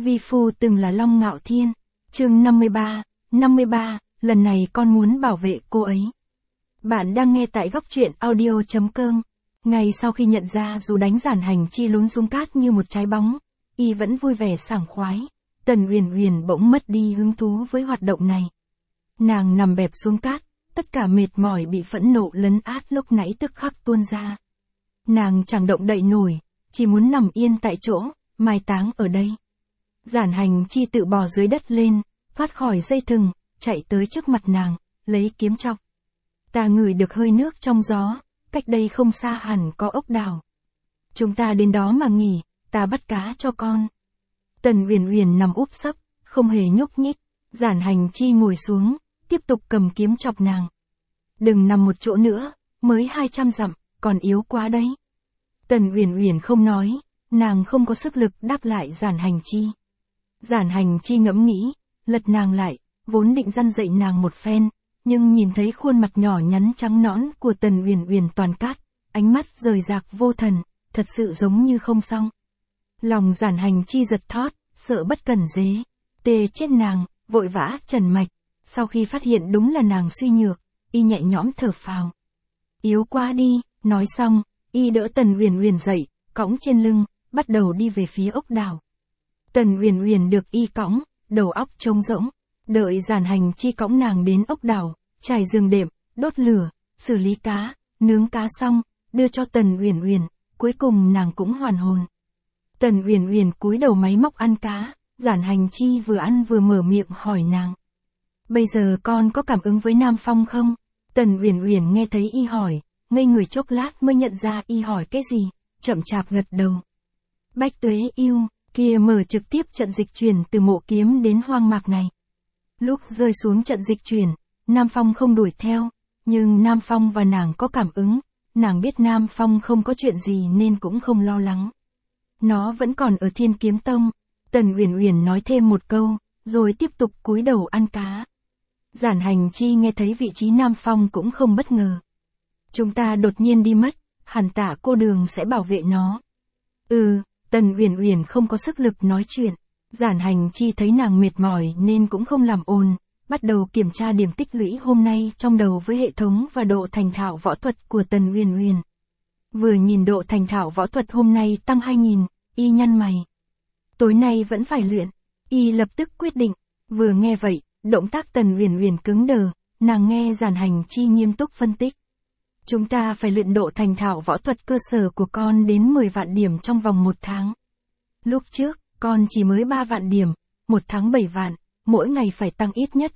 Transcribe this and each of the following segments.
Vi phu từng là Long Ngạo Thiên. Chương 53, lần này con muốn bảo vệ cô ấy. Bạn đang nghe tại góc truyện audio.com. Ngay sau khi nhận ra dù đánh Giản Hành Chi lún xuống cát như một trái bóng, y vẫn vui vẻ sảng khoái, Tần Uyển Uyển bỗng mất đi hứng thú với hoạt động này. Nàng nằm bẹp xuống cát, tất cả mệt mỏi bị phẫn nộ lấn át lúc nãy tức khắc tuôn ra. Nàng chẳng động đậy nổi, chỉ muốn nằm yên tại chỗ, mai táng ở đây. Giản Hành Chi tự bò dưới đất lên, thoát khỏi dây thừng, chạy tới trước mặt nàng, lấy kiếm chọc. Ta ngửi được hơi nước trong gió, cách đây không xa hẳn có ốc đảo. Chúng ta đến đó mà nghỉ, ta bắt cá cho con. Tần Uyển Uyển nằm úp sấp, không hề nhúc nhích. Giản Hành Chi ngồi xuống, tiếp tục cầm kiếm chọc nàng. Đừng nằm một chỗ nữa, mới 200 dặm, còn yếu quá đấy. Tần Uyển Uyển không nói, nàng không có sức lực đáp lại Giản Hành Chi. Giản Hành Chi ngẫm nghĩ, lật nàng lại, vốn định răn dạy nàng một phen, nhưng nhìn thấy khuôn mặt nhỏ nhắn trắng nõn của Tần Uyển Uyển toàn cát, ánh mắt rời rạc vô thần, thật sự giống như không xong. Lòng Giản Hành Chi giật thót, sợ bất cẩn dế, tê chết nàng, vội vã trần mạch. Sau khi phát hiện đúng là nàng suy nhược, y nhẹ nhõm thở phào. Yếu quá đi, nói xong, y đỡ Tần Uyển Uyển dậy, cõng trên lưng, bắt đầu đi về phía ốc đảo. Tần Uyển Uyển được y cõng, đầu óc trống rỗng, đợi Giản Hành Chi cõng nàng đến ốc đảo, trải giường đệm, đốt lửa, xử lý cá, nướng cá xong, đưa cho Tần Uyển Uyển, cuối cùng nàng cũng hoàn hồn. Tần Uyển Uyển cúi đầu máy móc ăn cá, Giản Hành Chi vừa ăn vừa mở miệng hỏi nàng. Bây giờ con có cảm ứng với Nam Phong không? Tần Uyển Uyển nghe thấy y hỏi, ngây người chốc lát mới nhận ra y hỏi cái gì, chậm chạp gật đầu. Bách Tuế Yêu, kia mở trực tiếp trận dịch chuyển từ Mộ Kiếm đến hoang mạc này. Lúc rơi xuống trận dịch chuyển, Nam Phong không đuổi theo, nhưng Nam Phong và nàng có cảm ứng, nàng biết Nam Phong không có chuyện gì nên cũng không lo lắng. Nó vẫn còn ở Thiên Kiếm Tông. Tần Uyển Uyển nói thêm một câu, rồi tiếp tục cúi đầu ăn cá. Giản Hành Chi nghe thấy vị trí Nam Phong cũng không bất ngờ. Chúng ta đột nhiên đi mất, hẳn Tạ cô đường sẽ bảo vệ nó. Tần Uyển Uyển không có sức lực nói chuyện. Giản Hành Chi thấy nàng mệt mỏi nên cũng không làm ồn, bắt đầu kiểm tra điểm tích lũy hôm nay trong đầu với hệ thống và độ thành thạo võ thuật của Tần Uyển Uyển. Vừa nhìn độ thành thạo võ thuật hôm nay tăng 2000, y nhăn mày. Tối nay vẫn phải luyện, y lập tức quyết định. Vừa nghe vậy, động tác Tần Uyển Uyển cứng đờ, nàng nghe Giản Hành Chi nghiêm túc phân tích. Chúng ta phải luyện độ thành thạo võ thuật cơ sở của con đến 10 vạn điểm trong vòng 1 tháng. Lúc trước, con chỉ mới 3 vạn điểm, 1 tháng 7 vạn, mỗi ngày phải tăng ít nhất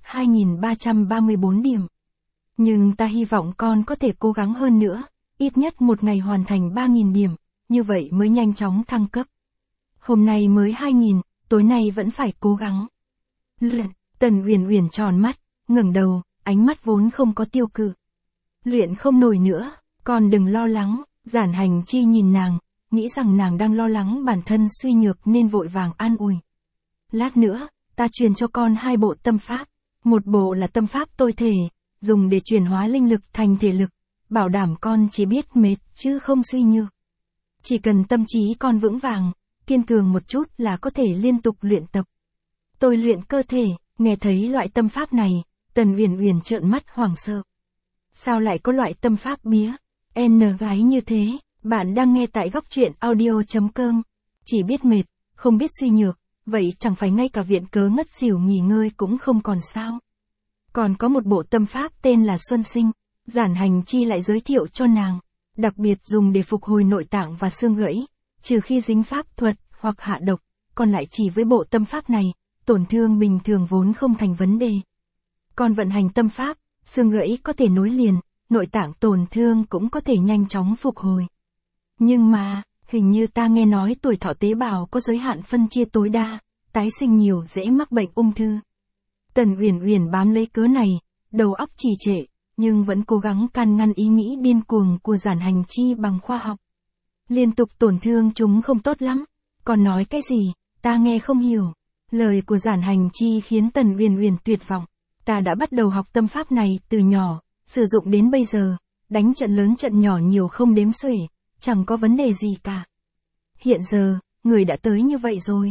2334 điểm. Nhưng ta hy vọng con có thể cố gắng hơn nữa, ít nhất một ngày hoàn thành 3000 điểm, như vậy mới nhanh chóng thăng cấp. Hôm nay mới 2000, tối nay vẫn phải cố gắng. Luyện, Tần Uyển Uyển tròn mắt, ngẩng đầu, ánh mắt vốn không có tiêu cự. Luyện không nổi nữa, con đừng lo lắng. Giản Hành Chi nhìn nàng, nghĩ rằng nàng đang lo lắng bản thân suy nhược nên vội vàng an ủi. Lát nữa, ta truyền cho con 2 bộ tâm pháp. Một bộ là tâm pháp tôi thể, dùng để chuyển hóa linh lực thành thể lực, bảo đảm con chỉ biết mệt chứ không suy nhược. Chỉ cần tâm trí con vững vàng, kiên cường một chút là có thể liên tục luyện tập. Tôi luyện cơ thể. Nghe thấy loại tâm pháp này, Tần Uyển Uyển trợn mắt hoảng sợ. Sao lại có loại tâm pháp bía, gái như thế? Bạn đang nghe tại góc truyện audio.com. Chỉ biết mệt, không biết suy nhược, vậy chẳng phải ngay cả viện cớ ngất xỉu nghỉ ngơi cũng không còn sao? Còn có một bộ tâm pháp tên là Xuân Sinh, Giản Hành Chi lại giới thiệu cho nàng, đặc biệt dùng để phục hồi nội tạng và xương gãy, trừ khi dính pháp thuật hoặc hạ độc, còn lại chỉ với bộ tâm pháp này, tổn thương bình thường vốn không thành vấn đề. Còn vận hành tâm pháp, xương gãy có thể nối liền, nội tạng tổn thương cũng có thể nhanh chóng phục hồi. Nhưng mà, hình như ta nghe nói tuổi thọ tế bào có giới hạn phân chia tối đa, tái sinh nhiều dễ mắc bệnh ung thư. Tần Uyển Uyển bám lấy cớ này, đầu óc trì trệ, nhưng vẫn cố gắng can ngăn ý nghĩ điên cuồng của Giản Hành Chi bằng khoa học. Liên tục tổn thương chúng không tốt lắm, còn nói cái gì, ta nghe không hiểu. Lời của Giản Hành Chi khiến Tần Uyển Uyển tuyệt vọng. Ta đã bắt đầu học tâm pháp này từ nhỏ, sử dụng đến bây giờ, đánh trận lớn trận nhỏ nhiều không đếm xuể, chẳng có vấn đề gì cả. Hiện giờ, người đã tới như vậy rồi.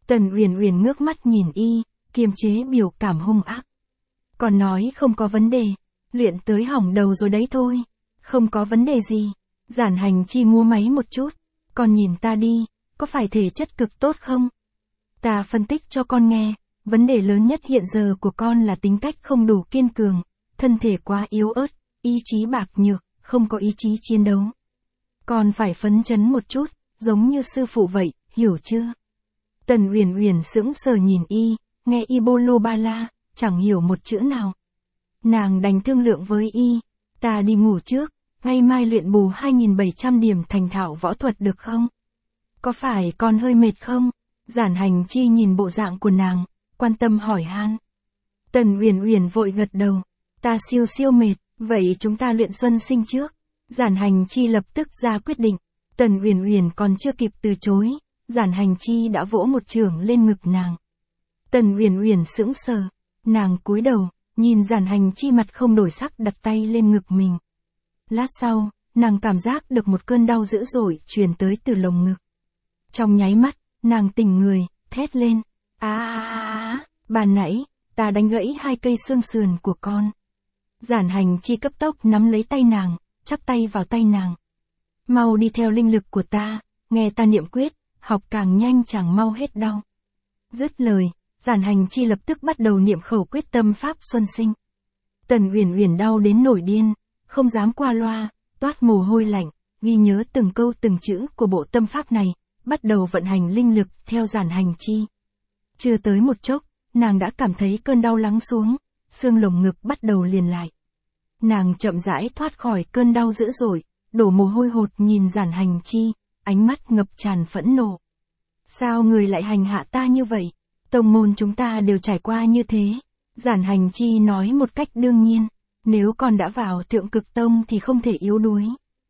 Tần Uyển Uyển ngước mắt nhìn y, kiềm chế biểu cảm hung ác. Còn nói không có vấn đề, luyện tới hỏng đầu rồi đấy thôi. Không có vấn đề gì. Giản Hành Chi múa máy một chút. Con nhìn ta đi, có phải thể chất cực tốt không? Ta phân tích cho con nghe, vấn đề lớn nhất hiện giờ của con là tính cách không đủ kiên cường, thân thể quá yếu ớt, ý chí bạc nhược, không có ý chí chiến đấu. Con phải phấn chấn một chút, giống như sư phụ vậy, hiểu chưa? Tần Uyển Uyển sững sờ nhìn y, nghe y bô lô ba la, chẳng hiểu một chữ nào. Nàng đành thương lượng với y, ta đi ngủ trước, ngày mai luyện bù 2.700 điểm thành thạo võ thuật được không? Có phải con hơi mệt không? Giản Hành Chi nhìn bộ dạng của nàng, quan tâm hỏi han. Tần Uyển Uyển vội gật đầu, ta siêu mệt, vậy chúng ta luyện xuân sinh trước. Giản Hành Chi lập tức ra quyết định. Tần Uyển Uyển còn chưa kịp từ chối, Giản Hành Chi đã vỗ một chưởng lên ngực nàng. Tần Uyển Uyển sững sờ, nàng cúi đầu, nhìn Giản Hành Chi mặt không đổi sắc đặt tay lên ngực mình. Lát sau, nàng cảm giác được một cơn đau dữ dội truyền tới từ lồng ngực. Trong nháy mắt, nàng tỉnh người, thét lên. Ban nãy, ta đánh gãy 2 cây xương sườn của con. Giản Hành Chi cấp tốc nắm lấy tay nàng, chắp tay vào tay nàng. Mau đi theo linh lực của ta, nghe ta niệm quyết, học càng nhanh chẳng mau hết đau. Dứt lời, Giản Hành Chi lập tức bắt đầu niệm khẩu quyết tâm pháp xuân sinh. Tần Uyển Uyển đau đến nổi điên, không dám qua loa, toát mồ hôi lạnh, ghi nhớ từng câu từng chữ của bộ tâm pháp này, bắt đầu vận hành linh lực theo Giản Hành Chi. Chưa tới một chốc, nàng đã cảm thấy cơn đau lắng xuống, xương lồng ngực bắt đầu liền lại. Nàng chậm rãi thoát khỏi cơn đau dữ dội, đổ mồ hôi hột nhìn Giản Hành Chi, ánh mắt ngập tràn phẫn nộ. Sao người lại hành hạ ta như vậy? Tông môn chúng ta đều trải qua như thế. Giản Hành Chi nói một cách đương nhiên, nếu con đã vào Thượng Cực Tông thì không thể yếu đuối.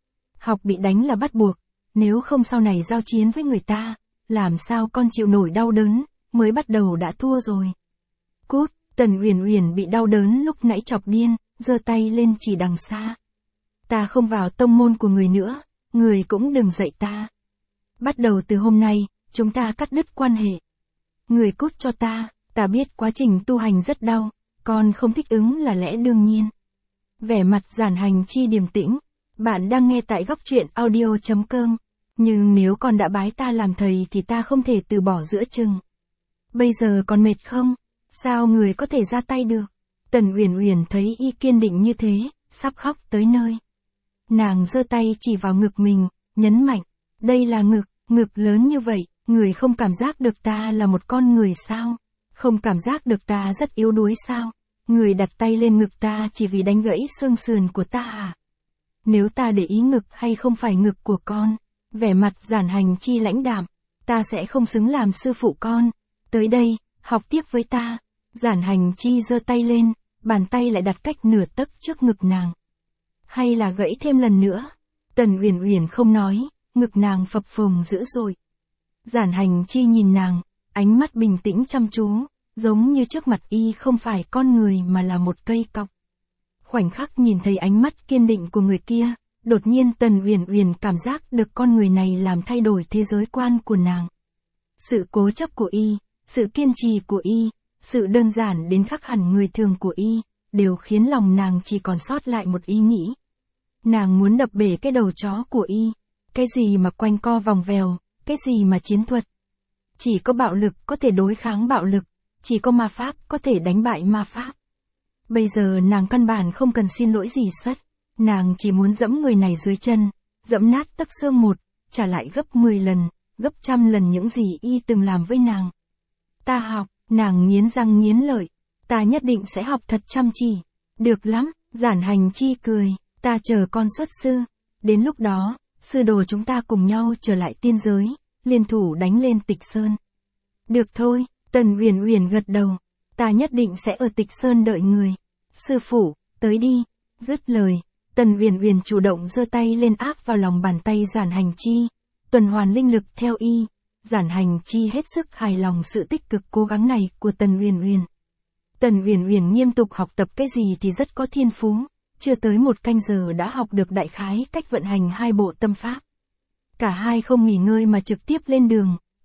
Học bị đánh là bắt buộc, nếu không sau này giao chiến với người ta, làm sao con chịu nổi đau đớn, mới bắt đầu đã thua rồi. Cút, Tần Uyển Uyển bị đau đớn lúc nãy chọc điên, giơ tay lên chỉ đằng xa. Ta không vào tông môn của người nữa, người cũng đừng dạy ta. Bắt đầu từ hôm nay, chúng ta cắt đứt quan hệ. Người cút cho ta biết quá trình tu hành rất đau, con không thích ứng là lẽ đương nhiên. Vẻ mặt Giản Hành Chi điềm tĩnh, bạn đang nghe tại góc truyện audio.com, nhưng nếu con đã bái ta làm thầy thì ta không thể từ bỏ giữa chừng. Bây giờ còn mệt không? Sao người có thể ra tay được? Tần Uyển Uyển thấy y kiên định như thế, sắp khóc tới nơi. Nàng giơ tay chỉ vào ngực mình, nhấn mạnh, đây là ngực lớn như vậy, người không cảm giác được ta là một con người sao? Không cảm giác được ta rất yếu đuối sao? Người đặt tay lên ngực ta chỉ vì đánh gãy xương sườn của ta à? Nếu ta để ý ngực hay không phải ngực của con? Vẻ mặt Giản Hành Chi lãnh đạm, ta sẽ không xứng làm sư phụ con. Tới đây, học tiếp với ta. Giản Hành Chi giơ tay lên, bàn tay lại đặt cách nửa tấc trước ngực nàng. Hay là gãy thêm lần nữa? Tần Uyển Uyển không nói, ngực nàng phập phồng dữ dội. Giản Hành Chi nhìn nàng, ánh mắt bình tĩnh chăm chú, giống như trước mặt y không phải con người mà là một cây cọc. Khoảnh khắc nhìn thấy ánh mắt kiên định của người kia, đột nhiên Tần Uyển Uyển cảm giác được con người này làm thay đổi thế giới quan của nàng. Sự cố chấp của y, sự kiên trì của y, sự đơn giản đến khác hẳn người thường của y, đều khiến lòng nàng chỉ còn sót lại một ý nghĩ. Nàng muốn đập bể cái đầu chó của y. Cái gì mà quanh co vòng vèo, cái gì mà chiến thuật. Chỉ có bạo lực có thể đối kháng bạo lực, chỉ có ma pháp có thể đánh bại ma pháp. Bây giờ nàng căn bản không cần xin lỗi gì sất, nàng chỉ muốn dẫm người này dưới chân, dẫm nát tấc xương một, trả lại gấp 10 lần, gấp 100 lần những gì y từng làm với nàng. Ta học, nàng nghiến răng nghiến lợi, ta nhất định sẽ học thật chăm chỉ. Được lắm, Giản Hành Chi cười, ta chờ con xuất sư, đến lúc đó, sư đồ chúng ta cùng nhau trở lại tiên giới, liên thủ đánh lên Tịch Sơn. Được thôi, Tần Uyển Uyển gật đầu, ta nhất định sẽ ở Tịch Sơn đợi người. Sư phụ, tới đi. Dứt lời, Tần Uyển Uyển chủ động giơ tay lên áp vào lòng bàn tay Giản Hành Chi, tuần hoàn linh lực theo y. Giản Hành Chi hết sức hài lòng sự tích cực cố gắng này của Tần Uyển Uyển. Tần Uyển Uyển nghiêm túc học tập cái gì thì rất có thiên phú, chưa tới 1 canh giờ đã học được đại khái cách vận hành 2 bộ tâm pháp. Cả hai không nghỉ ngơi mà trực tiếp lên đường,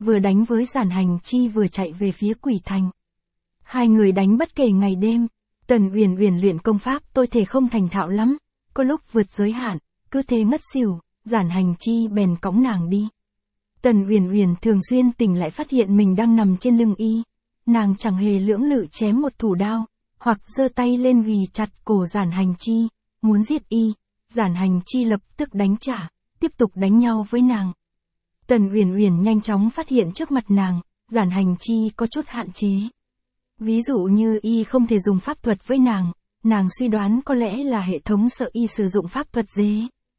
vừa đánh với Giản Hành Chi vừa chạy về phía Quỷ Thành. Hai người đánh bất kể ngày đêm. Tần Uyển Uyển luyện công pháp tôi thể không thành thạo lắm, có lúc vượt giới hạn, cứ thế ngất xỉu, Giản Hành Chi bèn cõng nàng đi. Tần Uyển Uyển thường xuyên tỉnh lại phát hiện mình đang nằm trên lưng y, nàng chẳng hề lưỡng lự chém một thủ đao, hoặc giơ tay lên ghì chặt cổ Giản Hành Chi, muốn giết y. Giản Hành Chi lập tức đánh trả, tiếp tục đánh nhau với nàng. Tần Uyển Uyển nhanh chóng phát hiện trước mặt nàng, Giản Hành Chi có chút hạn chế. Ví dụ như y không thể dùng pháp thuật với nàng suy đoán có lẽ là hệ thống sợ y sử dụng pháp thuật dế.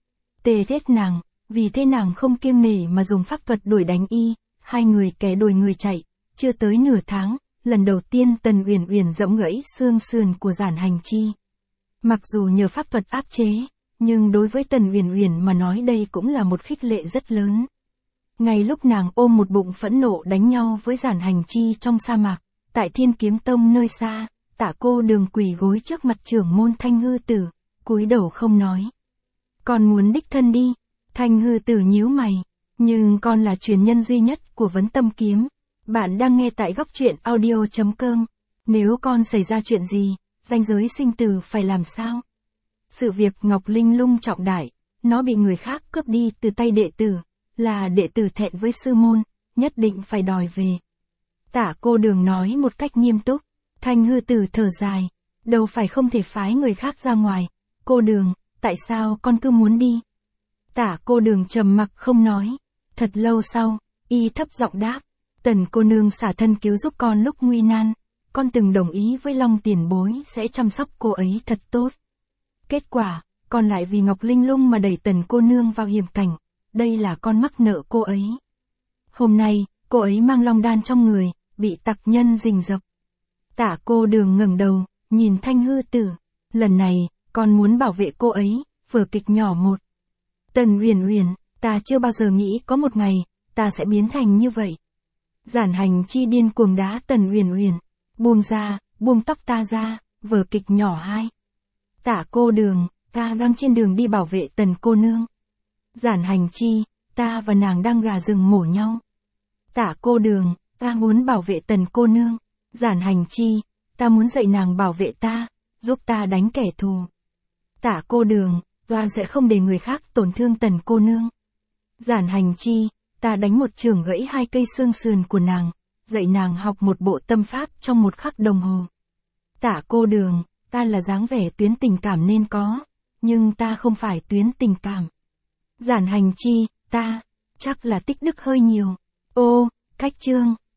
Tê thét nàng, vì thế nàng không kiêng nể mà dùng pháp thuật đuổi đánh y, hai người kẻ đuổi người chạy, chưa tới nửa tháng, lần đầu tiên Tần Uyển Uyển giẫm gãy xương sườn của Giản Hành Chi. Mặc dù nhờ pháp thuật áp chế, nhưng đối với Tần Uyển Uyển mà nói đây cũng là một khích lệ rất lớn. Ngay lúc nàng ôm một bụng phẫn nộ đánh nhau với Giản Hành Chi trong sa mạc, tại Thiên Kiếm Tông nơi xa, Tả Cô Đường quỳ gối trước mặt trưởng môn Thanh Hư Tử, cúi đầu không nói. Con muốn đích thân đi. Thanh Hư Tử nhíu mày, nhưng con là truyền nhân duy nhất của Vấn Tâm Kiếm. Bạn đang nghe tại góc truyện audio.com. Nếu con xảy ra chuyện gì, ranh giới sinh tử phải làm sao? Sự việc Ngọc Linh Lung trọng đại, nó bị người khác cướp đi từ tay đệ tử, là đệ tử thẹn với sư môn, nhất định phải đòi về. Tả Cô Đường nói một cách nghiêm túc. Thanh Hư Tử thở dài, đâu phải không thể phái người khác ra ngoài. Cô Đường, tại sao con cứ muốn đi? Tả Cô Đường trầm mặc không nói. Thật lâu sau, y thấp giọng đáp, Tần cô nương xả thân cứu giúp con lúc nguy nan, con từng đồng ý với Long tiền bối sẽ chăm sóc cô ấy thật tốt. Kết quả, con lại vì Ngọc Linh Lung mà đẩy Tần cô nương vào hiểm cảnh, đây là con mắc nợ cô ấy. Hôm nay, cô ấy mang long đan trong người, bị tặc nhân rình rập. Tả Cô Đường ngẩng đầu, nhìn Thanh Hư Tử, lần này, con muốn bảo vệ cô ấy, vở kịch nhỏ một. Tần Uyển Uyển, ta chưa bao giờ nghĩ có một ngày, ta sẽ biến thành như vậy. Giản Hành Chi điên cuồng đá Tần Uyển Uyển, buông tóc ta ra, vở kịch nhỏ 2. Tả Cô Đường, ta đang trên đường đi bảo vệ Tần cô nương. Giản Hành Chi, ta và nàng đang gà rừng mổ nhau. Tả Cô Đường, ta muốn bảo vệ Tần cô nương. Giản Hành Chi, ta muốn dạy nàng bảo vệ ta, giúp ta đánh kẻ thù. Tả Cô Đường, ta sẽ không để người khác tổn thương Tần cô nương. Giản Hành Chi, ta đánh một chưởng gãy 2 cây xương sườn của nàng, dạy nàng học một bộ tâm pháp trong 1 khắc đồng hồ. Tả Cô Đường, ta là dáng vẻ tuyến tình cảm nên có, nhưng ta không phải tuyến tình cảm. Giản Hành Chi, ta, chắc là tích đức hơi nhiều. Ô, cách chương.